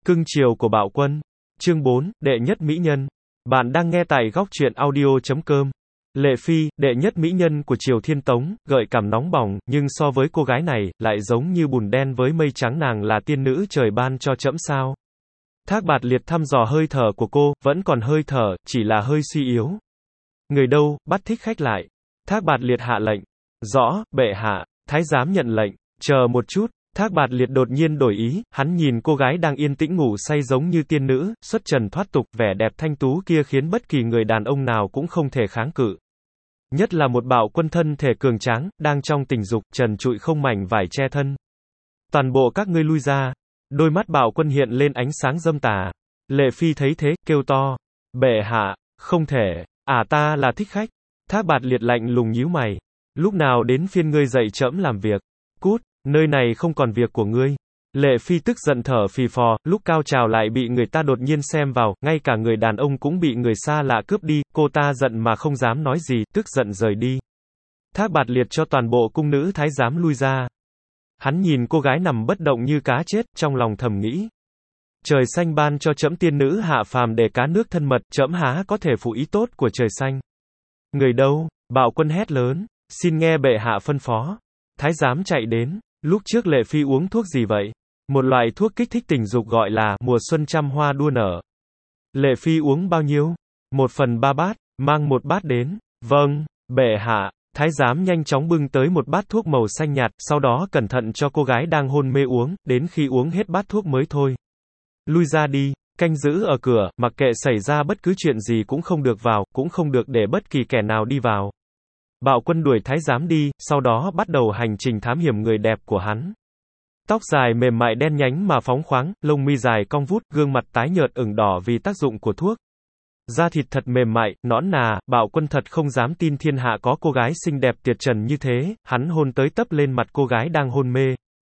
Cưng chiều của Bạo Quân. Chương 4, đệ nhất mỹ nhân. Bạn đang nghe tại góc truyện audio.com. Lệ Phi, đệ nhất mỹ nhân của Triều Thiên Tống, gợi cảm nóng bỏng, nhưng so với cô gái này, lại giống như bùn đen với mây trắng, nàng là tiên nữ trời ban cho trẫm sao. Thác Bạt Liệt thăm dò hơi thở của cô, vẫn còn hơi thở, chỉ là hơi suy yếu. Người đâu, bắt thích khách lại. Thác Bạt Liệt hạ lệnh. Rõ, bệ hạ. Thái giám nhận lệnh. Chờ một chút. Thác Bạt Liệt đột nhiên đổi ý, hắn nhìn cô gái đang yên tĩnh ngủ say giống như tiên nữ, xuất trần thoát tục, vẻ đẹp thanh tú kia khiến bất kỳ người đàn ông nào cũng không thể kháng cự. Nhất là một Bạo Quân thân thể cường tráng, đang trong tình dục, trần trụi không mảnh vải che thân. Toàn bộ các ngươi lui ra. Đôi mắt Bạo Quân hiện lên ánh sáng dâm tà. Lệ Phi thấy thế, kêu to. Bệ hạ, không thể, ta là thích khách. Thác Bạt Liệt lạnh lùng nhíu mày. Lúc nào đến phiên ngươi dạy trẫm làm việc? Cút, nơi này không còn việc của ngươi. Lệ Phi tức giận thở phì phò, lúc cao trào lại bị người ta đột nhiên xem vào, ngay cả người đàn ông cũng bị người xa lạ cướp đi, cô ta giận mà không dám nói gì, tức giận rời đi. Thác Bạt Liệt cho toàn bộ cung nữ thái giám lui ra. Hắn nhìn cô gái nằm bất động như cá chết, trong lòng thầm nghĩ. Trời xanh ban cho trẫm tiên nữ hạ phàm để cá nước thân mật, trẫm há có thể phụ ý tốt của trời xanh. Người đâu? Bạo Quân hét lớn. Xin nghe bệ hạ phân phó. Thái giám chạy đến. Lúc trước Lệ Phi uống thuốc gì vậy? Một loại thuốc kích thích tình dục gọi là mùa xuân trăm hoa đua nở. Lệ Phi uống bao nhiêu? 1/3 bát, mang một bát đến. Vâng, bệ hạ. Thái giám nhanh chóng bưng tới một bát thuốc màu xanh nhạt, sau đó cẩn thận cho cô gái đang hôn mê uống, đến khi uống hết bát thuốc mới thôi. Lui ra đi, canh giữ ở cửa, mặc kệ xảy ra bất cứ chuyện gì cũng không được vào, cũng không được để bất kỳ kẻ nào đi vào. Bạo Quân đuổi thái giám đi, sau đó bắt đầu hành trình thám hiểm người đẹp của hắn. Tóc dài mềm mại đen nhánh mà phóng khoáng, lông mi dài cong vút, gương mặt tái nhợt ửng đỏ vì tác dụng của thuốc. Da thịt thật mềm mại, nõn nà, Bạo Quân thật không dám tin thiên hạ có cô gái xinh đẹp tuyệt trần như thế, hắn hôn tới tấp lên mặt cô gái đang hôn mê.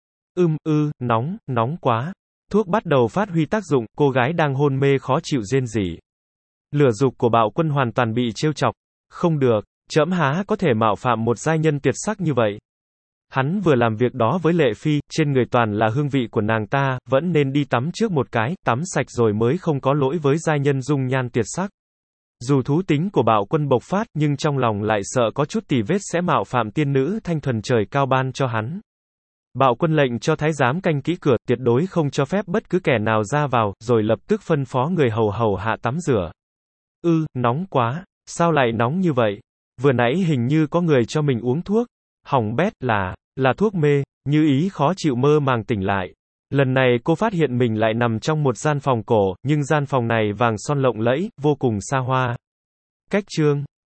Nóng quá. Thuốc bắt đầu phát huy tác dụng, cô gái đang hôn mê khó chịu rên rỉ. Lửa dục của Bạo Quân hoàn toàn bị trêu chọc. Không được, trẫm há có thể mạo phạm một giai nhân tuyệt sắc như vậy. Hắn vừa làm việc đó với Lệ Phi, trên người toàn là hương vị của nàng ta, vẫn nên đi tắm trước một cái, tắm sạch rồi mới không có lỗi với giai nhân dung nhan tuyệt sắc. Dù thú tính của Bạo Quân bộc phát, nhưng trong lòng lại sợ có chút tì vết sẽ mạo phạm tiên nữ thanh thuần trời cao ban cho hắn. Bạo Quân lệnh cho thái giám canh kỹ cửa, tuyệt đối không cho phép bất cứ kẻ nào ra vào, rồi lập tức phân phó người hầu hạ tắm rửa. Nóng quá, sao lại nóng như vậy? Vừa nãy hình như có người cho mình uống thuốc. Hỏng bét, là thuốc mê. Như Ý khó chịu mơ màng tỉnh lại. Lần này cô phát hiện mình lại nằm trong một gian phòng cổ, nhưng gian phòng này vàng son lộng lẫy, vô cùng xa hoa. Cách chương